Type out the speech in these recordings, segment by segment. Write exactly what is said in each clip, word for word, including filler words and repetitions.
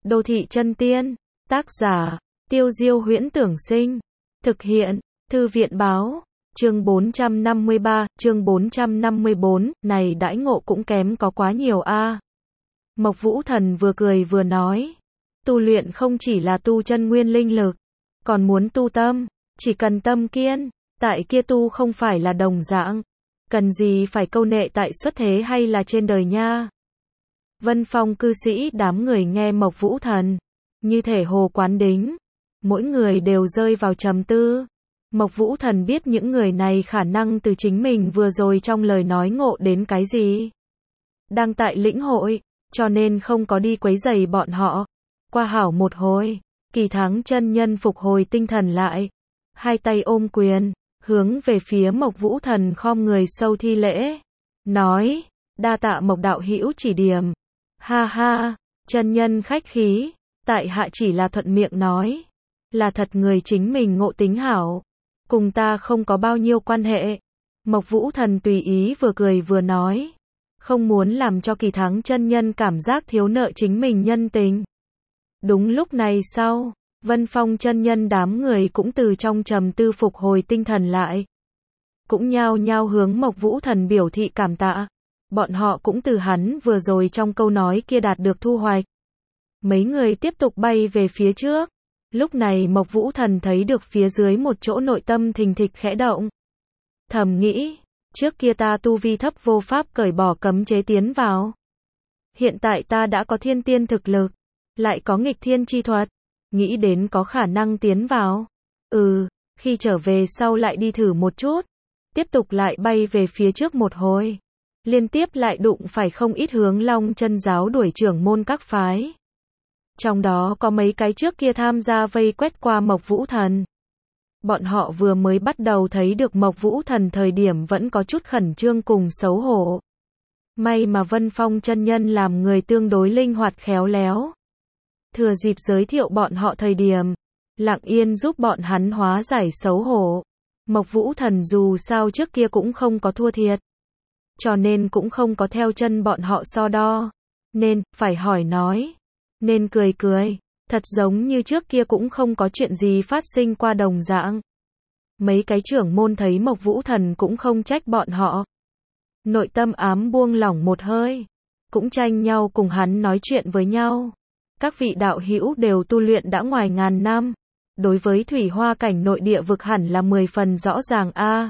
Đô thị chân tiên, tác giả, Tiêu Diêu Huyễn Tưởng Sinh, thực hiện, Thư viện báo, chương bốn trăm năm mươi ba, chương bốn trăm năm mươi bốn, này đãi ngộ cũng kém có quá nhiều a. Mộc Vũ Thần vừa cười vừa nói, tu luyện không chỉ là tu chân nguyên linh lực, còn muốn tu tâm, chỉ cần tâm kiên, tại kia tu không phải là đồng dạng, cần gì phải câu nệ tại xuất thế hay là trên đời nha. Vân Phong cư sĩ đám người nghe Mộc Vũ Thần, như thể hồ quán đính, mỗi người đều rơi vào trầm tư. Mộc Vũ Thần biết những người này khả năng từ chính mình vừa rồi trong lời nói ngộ đến cái gì. Đang tại lĩnh hội, cho nên không có đi quấy rầy bọn họ. Qua hảo một hồi, Kỳ Thắng chân nhân phục hồi tinh thần lại, hai tay ôm quyền, hướng về phía Mộc Vũ Thần khom người sâu thi lễ, nói, đa tạ Mộc đạo hữu chỉ điểm. Ha ha, chân nhân khách khí, tại hạ chỉ là thuận miệng nói, là thật người chính mình ngộ tính hảo, cùng ta không có bao nhiêu quan hệ. Mộc Vũ Thần tùy ý vừa cười vừa nói, không muốn làm cho Kỳ Thắng chân nhân cảm giác thiếu nợ chính mình nhân tình. Đúng lúc này sau, Vân Phong chân nhân đám người cũng từ trong trầm tư phục hồi tinh thần lại, cũng nhao nhao hướng Mộc Vũ Thần biểu thị cảm tạ. Bọn họ cũng từ hắn vừa rồi trong câu nói kia đạt được thu hoạch. Mấy người tiếp tục bay về phía trước. Lúc này Mộc Vũ Thần thấy được phía dưới một chỗ nội tâm thình thịch khẽ động. Thầm nghĩ, trước kia ta tu vi thấp vô pháp cởi bỏ cấm chế tiến vào. Hiện tại ta đã có thiên tiên thực lực, lại có nghịch thiên chi thuật, nghĩ đến có khả năng tiến vào. Ừ, khi trở về sau lại đi thử một chút, tiếp tục lại bay về phía trước một hồi. Liên tiếp lại đụng phải không ít hướng Long Chân giáo đuổi trưởng môn các phái. Trong đó có mấy cái trước kia tham gia vây quét qua Mộc Vũ Thần. Bọn họ vừa mới bắt đầu thấy được Mộc Vũ Thần thời điểm vẫn có chút khẩn trương cùng xấu hổ. May mà Vân Phong chân nhân làm người tương đối linh hoạt khéo léo. Thừa dịp giới thiệu bọn họ thời điểm, lặng yên giúp bọn hắn hóa giải xấu hổ. Mộc Vũ Thần dù sao trước kia cũng không có thua thiệt, cho nên cũng không có theo chân bọn họ so đo, nên, phải hỏi nói, nên cười cười, thật giống như trước kia cũng không có chuyện gì phát sinh qua đồng dạng. Mấy cái trưởng môn thấy Mộc Vũ Thần cũng không trách bọn họ, nội tâm ám buông lỏng một hơi, cũng tranh nhau cùng hắn nói chuyện với nhau. Các vị đạo hữu đều tu luyện đã ngoài ngàn năm, đối với thủy hoa cảnh nội địa vực hẳn là mười phần rõ ràng a. À.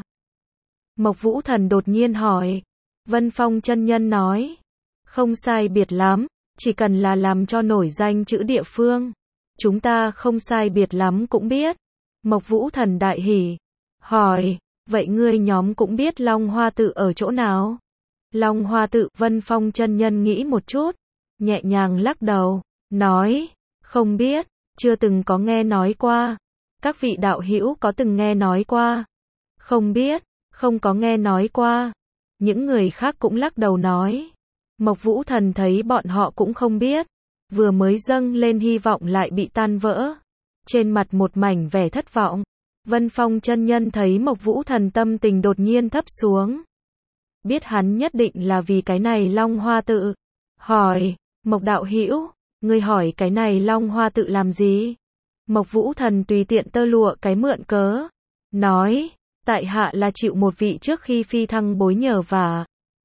Mộc Vũ Thần đột nhiên hỏi. Vân Phong chân nhân nói, không sai biệt lắm, chỉ cần là làm cho nổi danh chữ địa phương, chúng ta không sai biệt lắm cũng biết. Mộc Vũ Thần đại hỉ, hỏi, vậy ngươi nhóm cũng biết Long Hoa tự ở chỗ nào? Long Hoa tự, Vân Phong chân nhân nghĩ một chút, nhẹ nhàng lắc đầu, nói, không biết, chưa từng có nghe nói qua. Các vị đạo hữu có từng nghe nói qua? Không biết, không có nghe nói qua. Những người khác cũng lắc đầu nói. Mộc Vũ Thần thấy bọn họ cũng không biết, vừa mới dâng lên hy vọng lại bị tan vỡ. Trên mặt một mảnh vẻ thất vọng. Vân Phong chân nhân thấy Mộc Vũ Thần tâm tình đột nhiên thấp xuống. Biết hắn nhất định là vì cái này Long Hoa tự. Hỏi, Mộc đạo hữu, ngươi hỏi cái này Long Hoa tự làm gì? Mộc Vũ Thần tùy tiện tơ lụa cái mượn cớ, nói, tại hạ là chịu một vị trước khi phi thăng bối nhờ vả.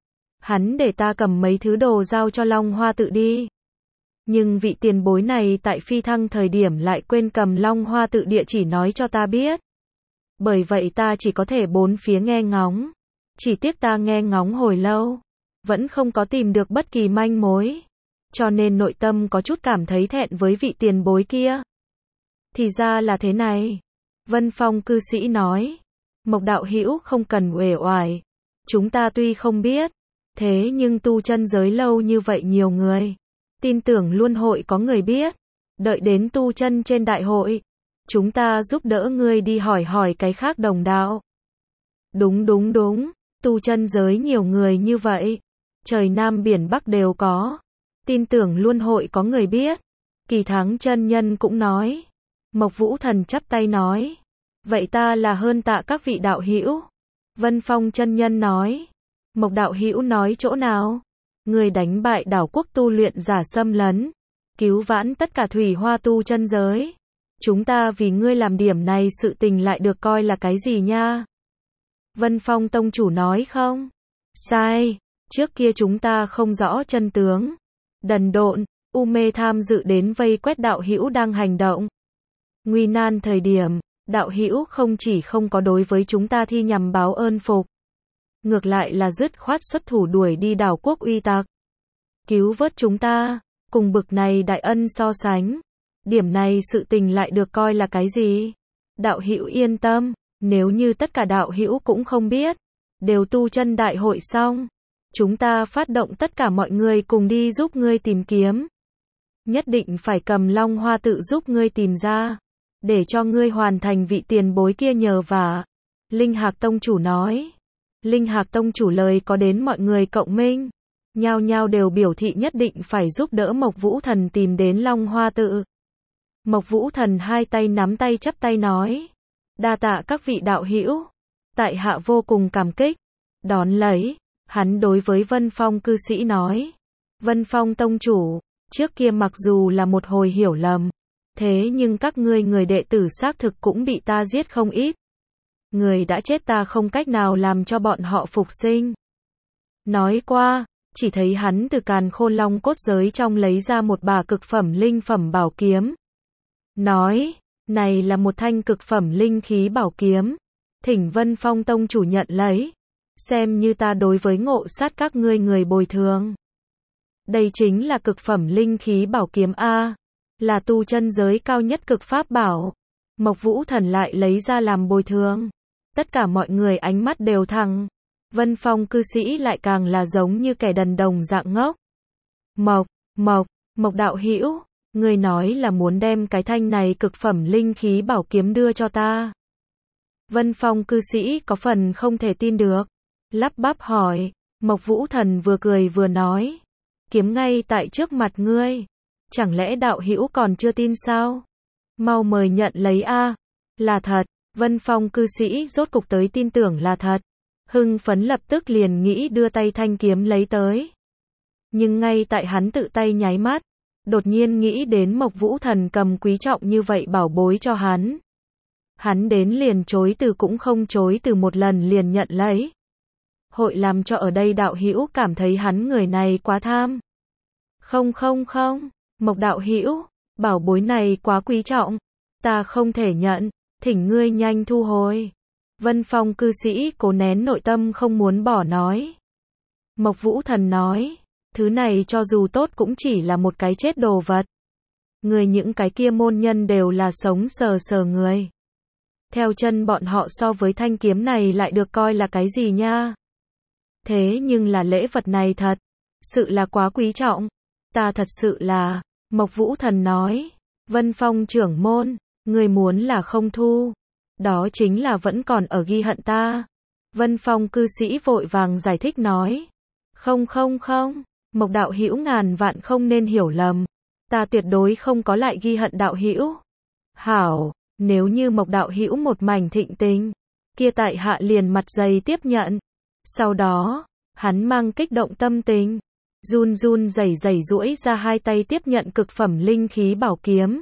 Hắn để ta cầm mấy thứ đồ giao cho Long Hoa tự đi. Nhưng vị tiền bối này tại phi thăng thời điểm lại quên cầm Long Hoa tự địa chỉ nói cho ta biết. Bởi vậy ta chỉ có thể bốn phía nghe ngóng. Chỉ tiếc ta nghe ngóng hồi lâu, vẫn không có tìm được bất kỳ manh mối. Cho nên nội tâm có chút cảm thấy thẹn với vị tiền bối kia. Thì ra là thế này. Vân Phong cư sĩ nói. Mộc đạo hữu không cần uể oải. Chúng ta tuy không biết, thế nhưng tu chân giới lâu như vậy nhiều người, tin tưởng luôn hội có người biết. Đợi đến tu chân trên đại hội, chúng ta giúp đỡ ngươi đi hỏi hỏi cái khác đồng đạo. Đúng đúng đúng, tu chân giới nhiều người như vậy, trời Nam biển Bắc đều có, tin tưởng luôn hội có người biết. Kỳ Thắng chân nhân cũng nói. Mộc Vũ Thần chắp tay nói, vậy ta là hơn tạ các vị đạo hữu. Vân Phong chân nhân nói, Mộc đạo hữu nói chỗ nào? Người đánh bại đảo quốc tu luyện giả xâm lấn, cứu vãn tất cả thủy hoa tu chân giới. Chúng ta vì ngươi làm điểm này sự tình lại được coi là cái gì nha? Vân Phong tông chủ nói không? Sai, trước kia chúng ta không rõ chân tướng. Đần độn, u mê tham dự đến vây quét đạo hữu đang hành động. Nguy nan thời điểm, đạo hữu không chỉ không có đối với chúng ta thi nhằm báo ơn phục, ngược lại là dứt khoát xuất thủ đuổi đi đảo quốc uy tặc, cứu vớt chúng ta, cùng bực này đại ân so sánh, điểm này sự tình lại được coi là cái gì? Đạo hữu yên tâm, nếu như tất cả đạo hữu cũng không biết, đều tu chân đại hội xong, chúng ta phát động tất cả mọi người cùng đi giúp ngươi tìm kiếm. Nhất định phải cầm Long Hoa tự giúp ngươi tìm ra, để cho ngươi hoàn thành vị tiền bối kia nhờ vả. Linh Hạc tông chủ nói. Linh Hạc tông chủ lời có đến mọi người cộng minh, nhao nhao đều biểu thị nhất định phải giúp đỡ Mộc Vũ Thần tìm đến Long Hoa tự. Mộc Vũ Thần hai tay nắm tay chắp tay nói, đa tạ các vị đạo hữu, tại hạ vô cùng cảm kích. Đón lấy, hắn đối với Vân Phong cư sĩ nói, Vân Phong tông chủ, trước kia mặc dù là một hồi hiểu lầm, thế nhưng các ngươi người đệ tử xác thực cũng bị ta giết không ít. Người đã chết ta không cách nào làm cho bọn họ phục sinh. Nói qua, chỉ thấy hắn từ càn khôn long cốt giới trong lấy ra một bả cực phẩm linh phẩm bảo kiếm. Nói, này là một thanh cực phẩm linh khí bảo kiếm. Thỉnh Vân Phong tông chủ nhận lấy. Xem như ta đối với ngộ sát các ngươi người bồi thường. Đây chính là cực phẩm linh khí bảo kiếm A. Là tu chân giới cao nhất cực pháp bảo. Mộc Vũ Thần lại lấy ra làm bồi thường. Tất cả mọi người ánh mắt đều thẳng. Vân Phong cư sĩ lại càng là giống như kẻ đần đồng dạng ngốc. Mộc, Mộc, Mộc đạo hữu, người nói là muốn đem cái thanh này cực phẩm linh khí bảo kiếm đưa cho ta. Vân Phong cư sĩ có phần không thể tin được. Lắp bắp hỏi, Mộc Vũ Thần vừa cười vừa nói. Kiếm ngay tại trước mặt ngươi. Chẳng lẽ đạo hữu còn chưa tin sao? Mau mời nhận lấy a. Là thật, Vân Phong cư sĩ rốt cục tới tin tưởng là thật. Hưng phấn lập tức liền nghĩ đưa tay thanh kiếm lấy tới. Nhưng ngay tại hắn tự tay nháy mắt, đột nhiên nghĩ đến Mộc Vũ Thần cầm quý trọng như vậy bảo bối cho hắn. Hắn đến liền chối từ cũng không chối từ một lần liền nhận lấy. Hội làm cho ở đây đạo hữu cảm thấy hắn người này quá tham. Không không không, Mộc đạo hữu, bảo bối này quá quý trọng, ta không thể nhận, thỉnh ngươi nhanh thu hồi. Vân Phong cư sĩ cố nén nội tâm không muốn bỏ nói. Mộc Vũ Thần nói, thứ này cho dù tốt cũng chỉ là một cái chết đồ vật. Người những cái kia môn nhân đều là sống sờ sờ người. Theo chân bọn họ so với thanh kiếm này lại được coi là cái gì nha? Thế nhưng là lễ vật này thật, sự là quá quý trọng. Ta thật sự là, Mộc Vũ Thần nói, Vân Phong trưởng môn, người muốn là không thu. Đó chính là vẫn còn ở ghi hận ta. Vân Phong cư sĩ vội vàng giải thích nói. Không không không, Mộc đạo hữu ngàn vạn không nên hiểu lầm. Ta tuyệt đối không có lại ghi hận đạo hữu. Hảo, nếu như Mộc đạo hữu một mảnh thịnh tình, kia tại hạ liền mặt dày tiếp nhận. Sau đó, hắn mang kích động tâm tình, run run rẩy rẩy duỗi ra hai tay tiếp nhận cực phẩm linh khí bảo kiếm.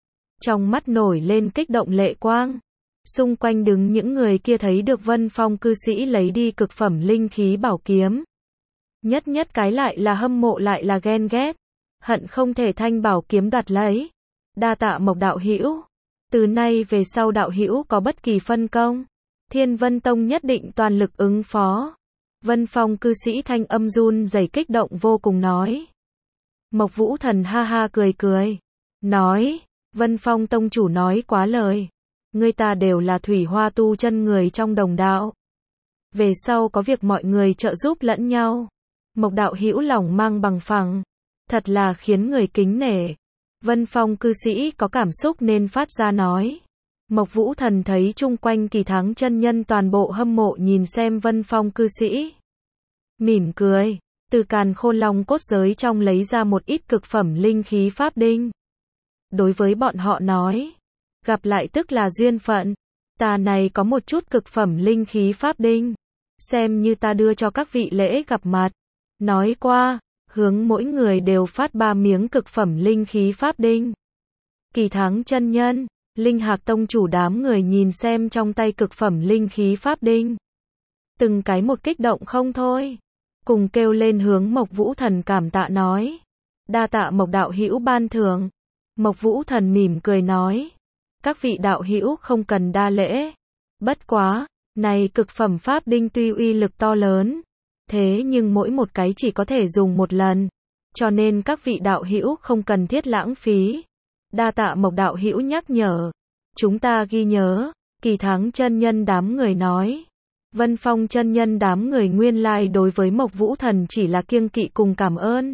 Trong mắt nổi lên kích động lệ quang. Xung quanh đứng những người kia thấy được Vân Phong cư sĩ lấy đi cực phẩm linh khí bảo kiếm. Nhất nhất cái lại là hâm mộ lại là ghen ghét. Hận không thể thanh bảo kiếm đoạt lấy. Đa tạ Mộc đạo hữu. Từ nay về sau đạo hữu có bất kỳ phân công, Thiên Vân Tông nhất định toàn lực ứng phó. Vân Phong cư sĩ thanh âm run rẩy kích động vô cùng nói. Mộc Vũ Thần ha ha cười cười. Nói, Vân Phong tông chủ nói quá lời. Người ta đều là thủy hoa tu chân người trong đồng đạo. Về sau có việc mọi người trợ giúp lẫn nhau. Mộc đạo hữu lòng mang bằng phẳng. Thật là khiến người kính nể. Vân Phong cư sĩ có cảm xúc nên phát ra nói. Mộc Vũ Thần thấy chung quanh kỳ thắng chân nhân toàn bộ hâm mộ nhìn xem Vân Phong cư sĩ. Mỉm cười, từ càn khôn long cốt giới trong lấy ra một ít cực phẩm linh khí pháp đinh. Đối với bọn họ nói, gặp lại tức là duyên phận, ta này có một chút cực phẩm linh khí pháp đinh, xem như ta đưa cho các vị lễ gặp mặt. Nói qua, hướng mỗi người đều phát ba miếng cực phẩm linh khí pháp đinh. Kỳ Thắng chân nhân, Linh Hạc tông chủ đám người nhìn xem trong tay cực phẩm linh khí pháp đinh. Từng cái một kích động không thôi. Cùng kêu lên hướng Mộc Vũ Thần cảm tạ nói. Đa tạ Mộc đạo hữu ban thưởng. Mộc Vũ Thần mỉm cười nói. Các vị đạo hữu không cần đa lễ. Bất quá, này cực phẩm pháp đinh tuy uy lực to lớn. Thế nhưng mỗi một cái chỉ có thể dùng một lần. Cho nên các vị đạo hữu không cần thiết lãng phí. Đa tạ Mộc đạo hữu nhắc nhở. Chúng ta ghi nhớ. Kỳ Thắng chân nhân đám người nói. Vân Phong chân nhân đám người nguyên lai đối với Mộc Vũ Thần chỉ là kiêng kỵ cùng cảm ơn.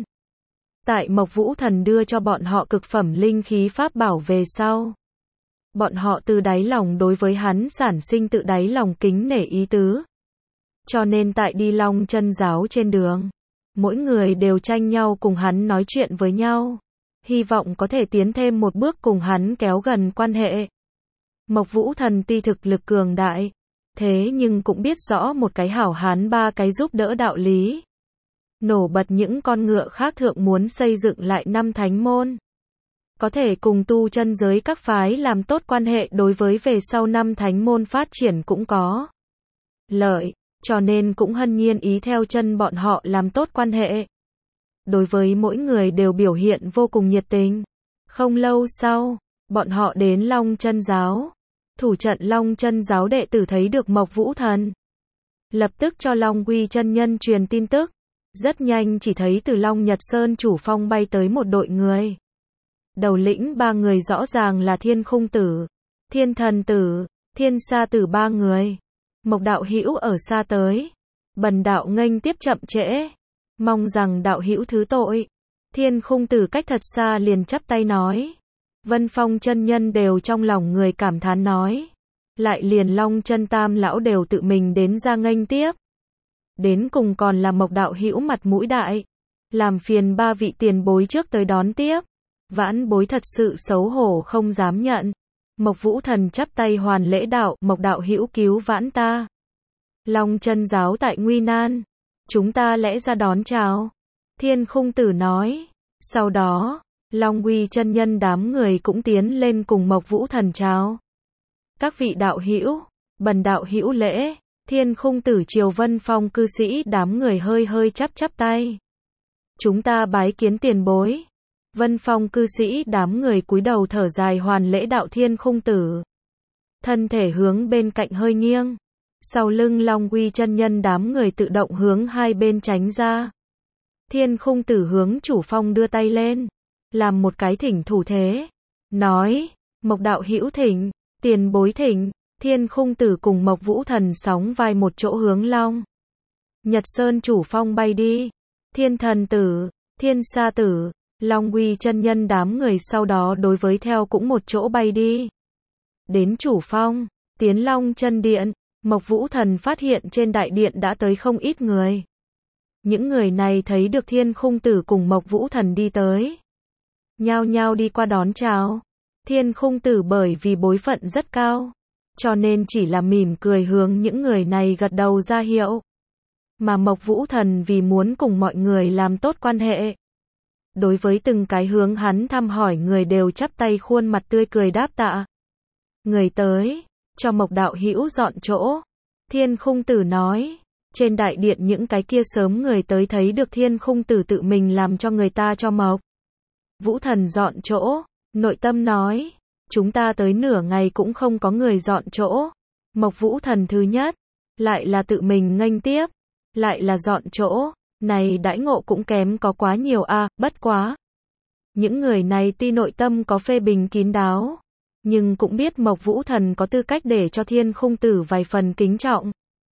Tại Mộc Vũ Thần đưa cho bọn họ cực phẩm linh khí pháp bảo về sau. Bọn họ từ đáy lòng đối với hắn sản sinh tự đáy lòng kính nể ý tứ. Cho nên tại đi Long Chân giáo trên đường, mỗi người đều tranh nhau cùng hắn nói chuyện với nhau. Hy vọng có thể tiến thêm một bước cùng hắn kéo gần quan hệ. Mộc Vũ Thần tuy thực lực cường đại, thế nhưng cũng biết rõ một cái hảo hán ba cái giúp đỡ đạo lý. Nổ bật những con ngựa khác thượng muốn xây dựng lại năm thánh môn. Có thể cùng tu chân giới các phái làm tốt quan hệ đối với về sau năm thánh môn phát triển cũng có lợi, cho nên cũng hân nhiên ý theo chân bọn họ làm tốt quan hệ. Đối với mỗi người đều biểu hiện vô cùng nhiệt tình. Không lâu sau, bọn họ đến Long Chân giáo. Thủ trận Long Chân giáo đệ tử thấy được Mộc Vũ Thần. Lập tức cho Long Quy chân nhân truyền tin tức. Rất nhanh chỉ thấy từ Long Nhật Sơn chủ phong bay tới một đội người. Đầu lĩnh ba người rõ ràng là Thiên Khung Tử, Thiên Thần Tử, Thiên Sa Tử ba người. Mộc đạo hữu ở xa tới. Bần đạo nghênh tiếp chậm trễ. Mong rằng đạo hữu thứ tội. Thiên Khung Tử cách thật xa liền chắp tay nói. Vân Phong chân nhân đều trong lòng người cảm thán nói. Lại liền Long Chân Tam lão đều tự mình đến ra nghênh tiếp. Đến cùng còn là Mộc đạo hữu mặt mũi đại. Làm phiền ba vị tiền bối trước tới đón tiếp. Vãn bối thật sự xấu hổ không dám nhận. Mộc Vũ Thần chắp tay hoàn lễ đạo. Mộc đạo hữu cứu vãn ta. Long Chân giáo tại nguy nan. Chúng ta lẽ ra đón chào. Thiên Khung Tử nói. Sau đó, Long Quy chân nhân đám người cũng tiến lên cùng Mộc Vũ Thần chào. Các vị đạo hữu, bần đạo hữu lễ. Thiên Khung Tử triều Vân Phong cư sĩ đám người hơi hơi chắp chắp tay. Chúng ta bái kiến tiền bối. Vân Phong cư sĩ đám người cúi đầu thở dài hoàn lễ đạo Thiên Khung Tử. Thân thể hướng bên cạnh hơi nghiêng. Sau lưng Long Quy chân nhân đám người tự động hướng hai bên tránh ra. Thiên Khung Tử hướng chủ phong đưa tay lên. Làm một cái thỉnh thủ thế. Nói, Mộc đạo hữu thỉnh, tiền bối thỉnh. Thiên Khung Tử cùng Mộc Vũ Thần sóng vai một chỗ hướng Long Nhật Sơn chủ phong bay đi. Thiên Thần Tử, Thiên Sa Tử, Long Quy chân nhân đám người sau đó đối với theo cũng một chỗ bay đi. Đến chủ phong, tiến Long Chân Điện, Mộc Vũ Thần phát hiện trên đại điện đã tới không ít người. Những người này thấy được Thiên Khung Tử cùng Mộc Vũ Thần đi tới. Nhao nhao đi qua đón chào. Thiên Khung Tử bởi vì bối phận rất cao. Cho nên chỉ là mỉm cười hướng những người này gật đầu ra hiệu. Mà Mộc Vũ Thần vì muốn cùng mọi người làm tốt quan hệ. Đối với từng cái hướng hắn thăm hỏi người đều chắp tay khuôn mặt tươi cười đáp tạ. Người tới, cho Mộc đạo hữu dọn chỗ. Thiên Khung Tử nói. Trên đại điện những cái kia sớm người tới thấy được Thiên Khung Tử tự mình làm cho người ta cho Mộc Vũ Thần dọn chỗ. Nội tâm nói. Chúng ta tới nửa ngày cũng không có người dọn chỗ. Mộc Vũ Thần thứ nhất. Lại là tự mình nghênh tiếp. Lại là dọn chỗ. Này đãi ngộ cũng kém có quá nhiều a à, bất quá. Những người này tuy nội tâm có phê bình kín đáo. Nhưng cũng biết Mộc Vũ Thần có tư cách để cho Thiên Khung Tử vài phần kính trọng.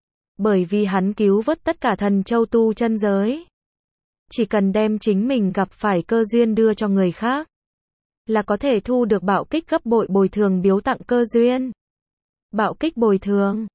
Bởi vì hắn cứu vớt tất cả thần châu tu chân giới. Chỉ cần đem chính mình gặp phải cơ duyên đưa cho người khác. Là có thể thu được bạo kích gấp bội bồi thường biếu tặng cơ duyên. Bạo kích bồi thường.